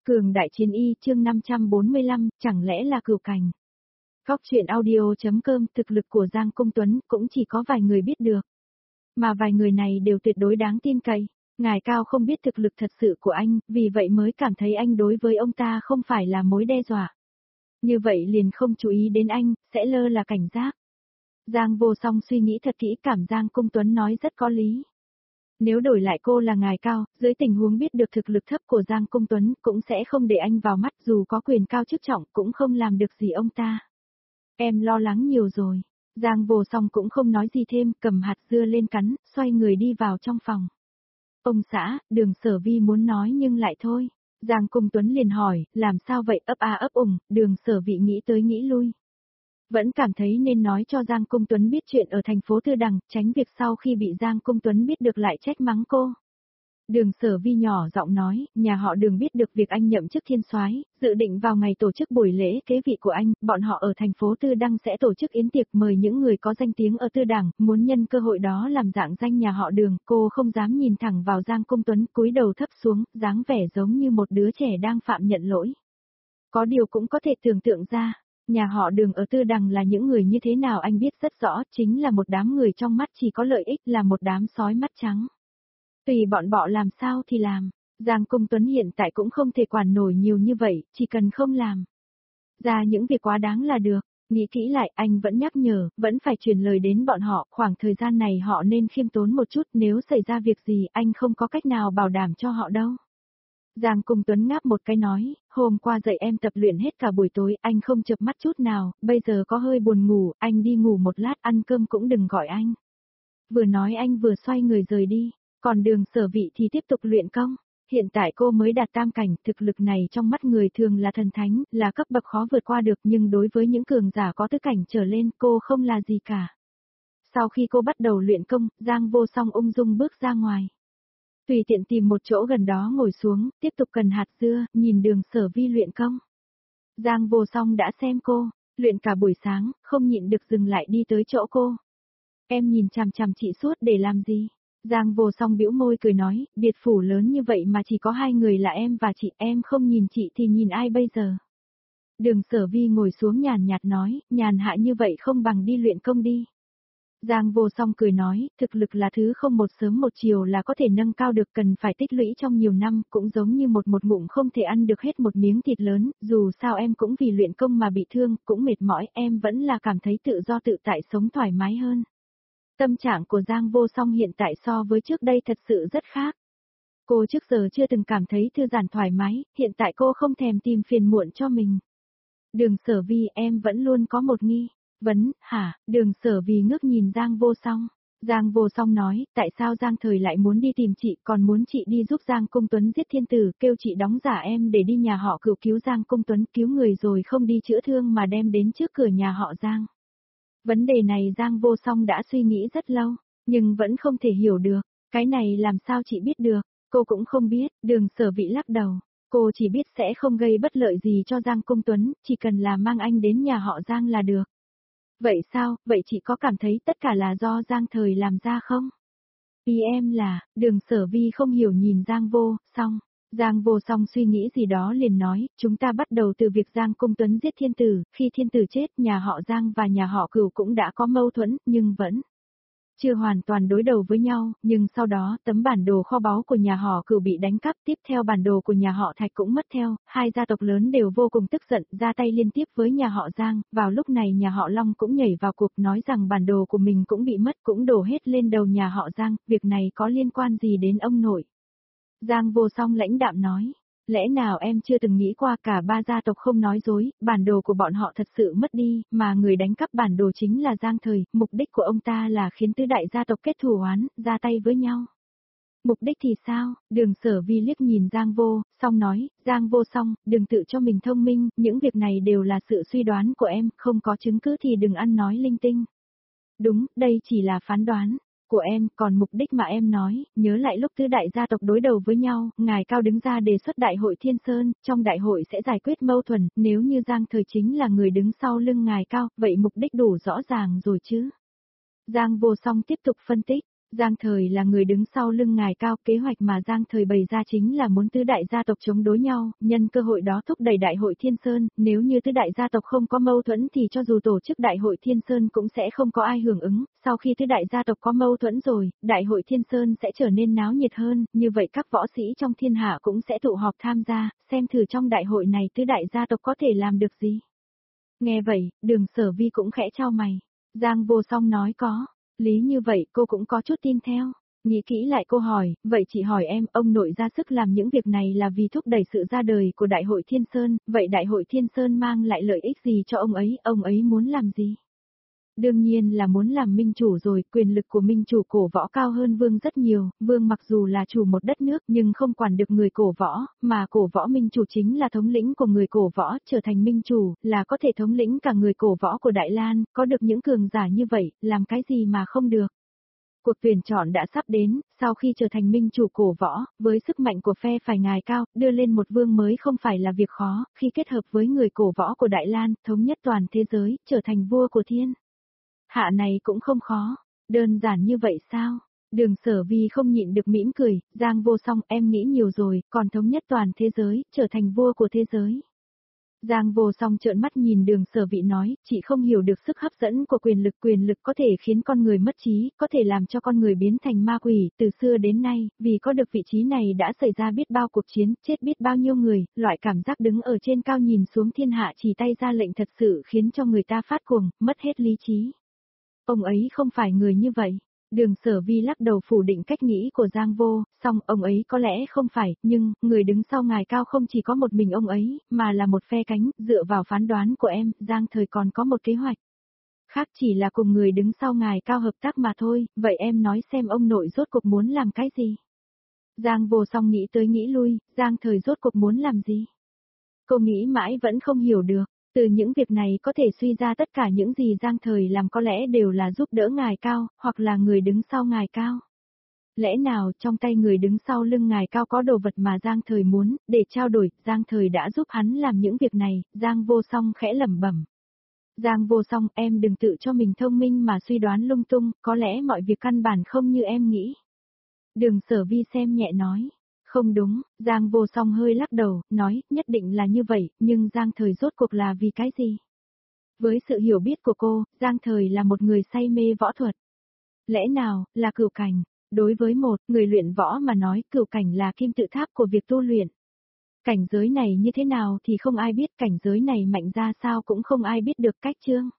Cường đại chiến y chương 545, chẳng lẽ là cửu cảnh. Góc truyện audio.com thực lực của Giang Công Tuấn cũng chỉ có vài người biết được. Mà vài người này đều tuyệt đối đáng tin cậy. Ngài Cao không biết thực lực thật sự của anh, vì vậy mới cảm thấy anh đối với ông ta không phải là mối đe dọa. Như vậy liền không chú ý đến anh, sẽ lơ là cảnh giác. Giang Vô Song suy nghĩ thật kỹ, cảm Giang Công Tuấn nói rất có lý. Nếu đổi lại cô là Ngài Cao, dưới tình huống biết được thực lực thấp của Giang Công Tuấn cũng sẽ không để anh vào mắt, dù có quyền cao chức trọng cũng không làm được gì ông ta. Em lo lắng nhiều rồi. Giang Vô Song cũng không nói gì thêm, cầm hạt dưa lên cắn, xoay người đi vào trong phòng. Ông xã, Đường Sở Vi muốn nói nhưng lại thôi. Giang Công Tuấn liền hỏi, làm sao vậy, ấp a ấp ủng, Đường Sở Vi nghĩ tới nghĩ lui. Vẫn cảm thấy nên nói cho Giang Công Tuấn biết chuyện ở thành phố Tư Đằng, tránh việc sau khi bị Giang Công Tuấn biết được lại trách mắng cô. Đường Sở Vi nhỏ giọng nói, nhà họ Đường biết được việc anh nhậm chức thiên soái, dự định vào ngày tổ chức buổi lễ kế vị của anh, bọn họ ở thành phố Tư Đăng sẽ tổ chức yến tiệc mời những người có danh tiếng ở Tư Đằng, muốn nhân cơ hội đó làm rạng danh nhà họ Đường. Cô không dám nhìn thẳng vào Giang Công Tuấn, cúi đầu thấp xuống, dáng vẻ giống như một đứa trẻ đang phạm nhận lỗi. Có điều cũng có thể tưởng tượng ra, nhà họ Đường ở Tư Đằng là những người như thế nào anh biết rất rõ, chính là một đám người trong mắt chỉ có lợi ích, là một đám sói mắt trắng. Tùy bọn bọ làm sao thì làm, Giang Công Tuấn hiện tại cũng không thể quản nổi nhiều như vậy, chỉ cần không làm ra những việc quá đáng là được. Nghĩ kỹ lại, anh vẫn nhắc nhở, vẫn phải truyền lời đến bọn họ, khoảng thời gian này họ nên khiêm tốn một chút, nếu xảy ra việc gì anh không có cách nào bảo đảm cho họ đâu. Giang Công Tuấn ngáp một cái nói, hôm qua dậy em tập luyện hết cả buổi tối, anh không chợp mắt chút nào, bây giờ có hơi buồn ngủ, anh đi ngủ một lát, ăn cơm cũng đừng gọi anh. Vừa nói anh vừa xoay người rời đi. Còn Đường Sở Vi thì tiếp tục luyện công. Hiện tại cô mới đạt tam cảnh, thực lực này trong mắt người thường là thần thánh, là cấp bậc khó vượt qua được, nhưng đối với những cường giả có tứ cảnh trở lên cô không là gì cả. Sau khi cô bắt đầu luyện công, Giang Vô Song ung dung bước ra ngoài. Tùy tiện tìm một chỗ gần đó ngồi xuống, tiếp tục cần hạt dưa, nhìn Đường Sở Vi luyện công. Giang Vô Song đã xem cô, luyện cả buổi sáng, không nhịn được dừng lại đi tới chỗ cô. Em nhìn chằm chằm chị suốt để làm gì? Giang Vô Song bĩu môi cười nói, biệt phủ lớn như vậy mà chỉ có hai người là em và chị, em không nhìn chị thì nhìn ai bây giờ? Đường Sở Vi ngồi xuống nhàn nhạt nói, nhàn hạ như vậy không bằng đi luyện công đi. Giang Vô Song cười nói, thực lực là thứ không một sớm một chiều là có thể nâng cao được, cần phải tích lũy trong nhiều năm, cũng giống như một ngụm không thể ăn được hết một miếng thịt lớn, dù sao em cũng vì luyện công mà bị thương, cũng mệt mỏi, em vẫn là cảm thấy tự do tự tại sống thoải mái hơn. Tâm trạng của Giang Vô Song hiện tại so với trước đây thật sự rất khác. Cô trước giờ chưa từng cảm thấy thư giãn thoải mái, hiện tại cô không thèm tìm phiền muộn cho mình. Đường Sở Vi, em vẫn luôn có một nghi vấn, hả? Đường Sở Vi ngước nhìn Giang Vô Song. Giang Vô Song nói, tại sao Giang Thời lại muốn đi tìm chị, còn muốn chị đi giúp Giang Công Tuấn giết thiên tử, kêu chị đóng giả em để đi nhà họ Cửu cứu Giang Công Tuấn, cứu người rồi không đi chữa thương mà đem đến trước cửa nhà họ Giang. Vấn đề này Giang Vô Song đã suy nghĩ rất lâu, nhưng vẫn không thể hiểu được, cái này làm sao chị biết được, cô cũng không biết. Đường Sở Vi lắc đầu, cô chỉ biết sẽ không gây bất lợi gì cho Giang Công Tuấn, chỉ cần là mang anh đến nhà họ Giang là được. Vậy sao, vậy chị có cảm thấy tất cả là do Giang Thời làm ra không? Ý em là, Đường Sở Vi không hiểu nhìn Giang Vô Song. Giang Vô Song suy nghĩ gì đó liền nói, chúng ta bắt đầu từ việc Giang Công Tuấn giết thiên tử, khi thiên tử chết nhà họ Giang và nhà họ Cửu cũng đã có mâu thuẫn, nhưng vẫn chưa hoàn toàn đối đầu với nhau, nhưng sau đó tấm bản đồ kho báu của nhà họ Cửu bị đánh cắp, tiếp theo bản đồ của nhà họ Thạch cũng mất theo, hai gia tộc lớn đều vô cùng tức giận, ra tay liên tiếp với nhà họ Giang, vào lúc này nhà họ Long cũng nhảy vào cuộc nói rằng bản đồ của mình cũng bị mất, cũng đổ hết lên đầu nhà họ Giang, việc này có liên quan gì đến ông nội? Giang Vô Song lãnh đạm nói, lẽ nào em chưa từng nghĩ qua cả ba gia tộc không nói dối, bản đồ của bọn họ thật sự mất đi, mà người đánh cắp bản đồ chính là Giang Thời, mục đích của ông ta là khiến tứ đại gia tộc kết thù oán, ra tay với nhau. Mục đích thì sao? Đường Sở Vi liếc nhìn Giang Vô Song nói, Giang Vô Song, đừng tự cho mình thông minh, những việc này đều là sự suy đoán của em, không có chứng cứ thì đừng ăn nói linh tinh. Đúng, đây chỉ là phán đoán của em, còn mục đích mà em nói, nhớ lại lúc tứ đại gia tộc đối đầu với nhau, Ngài Cao đứng ra đề xuất đại hội Thiên Sơn, trong đại hội sẽ giải quyết mâu thuẫn, nếu như Giang Thời chính là người đứng sau lưng Ngài Cao, vậy mục đích đủ rõ ràng rồi chứ. Giang Vô Song tiếp tục phân tích, Giang Thời là người đứng sau lưng ngài Cao, kế hoạch mà Giang Thời bày ra chính là muốn tứ đại gia tộc chống đối nhau, nhân cơ hội đó thúc đẩy đại hội Thiên Sơn, nếu như tứ đại gia tộc không có mâu thuẫn thì cho dù tổ chức đại hội Thiên Sơn cũng sẽ không có ai hưởng ứng, sau khi tứ đại gia tộc có mâu thuẫn rồi, đại hội Thiên Sơn sẽ trở nên náo nhiệt hơn, như vậy các võ sĩ trong thiên hạ cũng sẽ tụ họp tham gia, xem thử trong đại hội này tứ đại gia tộc có thể làm được gì. Nghe vậy, Đường Sở Vi cũng khẽ chau mày. Giang Vô Song nói có. Lý như vậy cô cũng có chút tin theo. Nghĩ kỹ lại cô hỏi, vậy chị hỏi em, ông nội ra sức làm những việc này là vì thúc đẩy sự ra đời của Đại hội Thiên Sơn, vậy Đại hội Thiên Sơn mang lại lợi ích gì cho ông ấy muốn làm gì? Đương nhiên là muốn làm minh chủ rồi, quyền lực của minh chủ cổ võ cao hơn vương rất nhiều, vương mặc dù là chủ một đất nước nhưng không quản được người cổ võ, mà cổ võ minh chủ chính là thống lĩnh của người cổ võ, trở thành minh chủ, là có thể thống lĩnh cả người cổ võ của Đại Lan, có được những cường giả như vậy, làm cái gì mà không được. Cuộc tuyển chọn đã sắp đến, sau khi trở thành minh chủ cổ võ, với sức mạnh của phe phái ngài Cao, đưa lên một vương mới không phải là việc khó, khi kết hợp với người cổ võ của Đại Lan, thống nhất toàn thế giới, trở thành vua của thiên hạ này cũng không khó, đơn giản như vậy sao? Đường Sở Vi không nhịn được mỉm cười, Giang Vô Song em nghĩ nhiều rồi, còn thống nhất toàn thế giới, trở thành vua của thế giới. Giang Vô Song trợn mắt nhìn Đường Sở Vi nói, chị không hiểu được sức hấp dẫn của quyền lực có thể khiến con người mất trí, có thể làm cho con người biến thành ma quỷ, từ xưa đến nay, vì có được vị trí này đã xảy ra biết bao cuộc chiến, chết biết bao nhiêu người, loại cảm giác đứng ở trên cao nhìn xuống thiên hạ chỉ tay ra lệnh thật sự khiến cho người ta phát cuồng, mất hết lý trí. Ông ấy không phải người như vậy. Đường Sở Vi lắc đầu phủ định cách nghĩ của Giang Vô, song ông ấy có lẽ không phải, nhưng, người đứng sau ngài Cao không chỉ có một mình ông ấy, mà là một phe cánh, dựa vào phán đoán của em, Giang Thời còn có một kế hoạch. Khác chỉ là cùng người đứng sau ngài Cao hợp tác mà thôi, vậy em nói xem ông nội rốt cuộc muốn làm cái gì? Giang Vô Song nghĩ tới nghĩ lui, Giang Thời rốt cuộc muốn làm gì? Cô nghĩ mãi vẫn không hiểu được. Từ những việc này có thể suy ra tất cả những gì Giang Thời làm có lẽ đều là giúp đỡ ngài Cao, hoặc là người đứng sau ngài Cao. Lẽ nào trong tay người đứng sau lưng ngài Cao có đồ vật mà Giang Thời muốn, để trao đổi, Giang Thời đã giúp hắn làm những việc này, Giang Vô Song khẽ lẩm bẩm. Giang Vô Song, em đừng tự cho mình thông minh mà suy đoán lung tung, có lẽ mọi việc căn bản không như em nghĩ. Đường Sở Vi xem nhẹ nói. Không đúng, Giang Vô Song hơi lắc đầu, nói, nhất định là như vậy, nhưng Giang Thời rốt cuộc là vì cái gì? Với sự hiểu biết của cô, Giang Thời là một người say mê võ thuật. Lẽ nào, là cửu cảnh? Đối với một người luyện võ mà nói, cửu cảnh là kim tự tháp của việc tu luyện. Cảnh giới này như thế nào thì không ai biết, cảnh giới này mạnh ra sao cũng không ai biết được cách chương.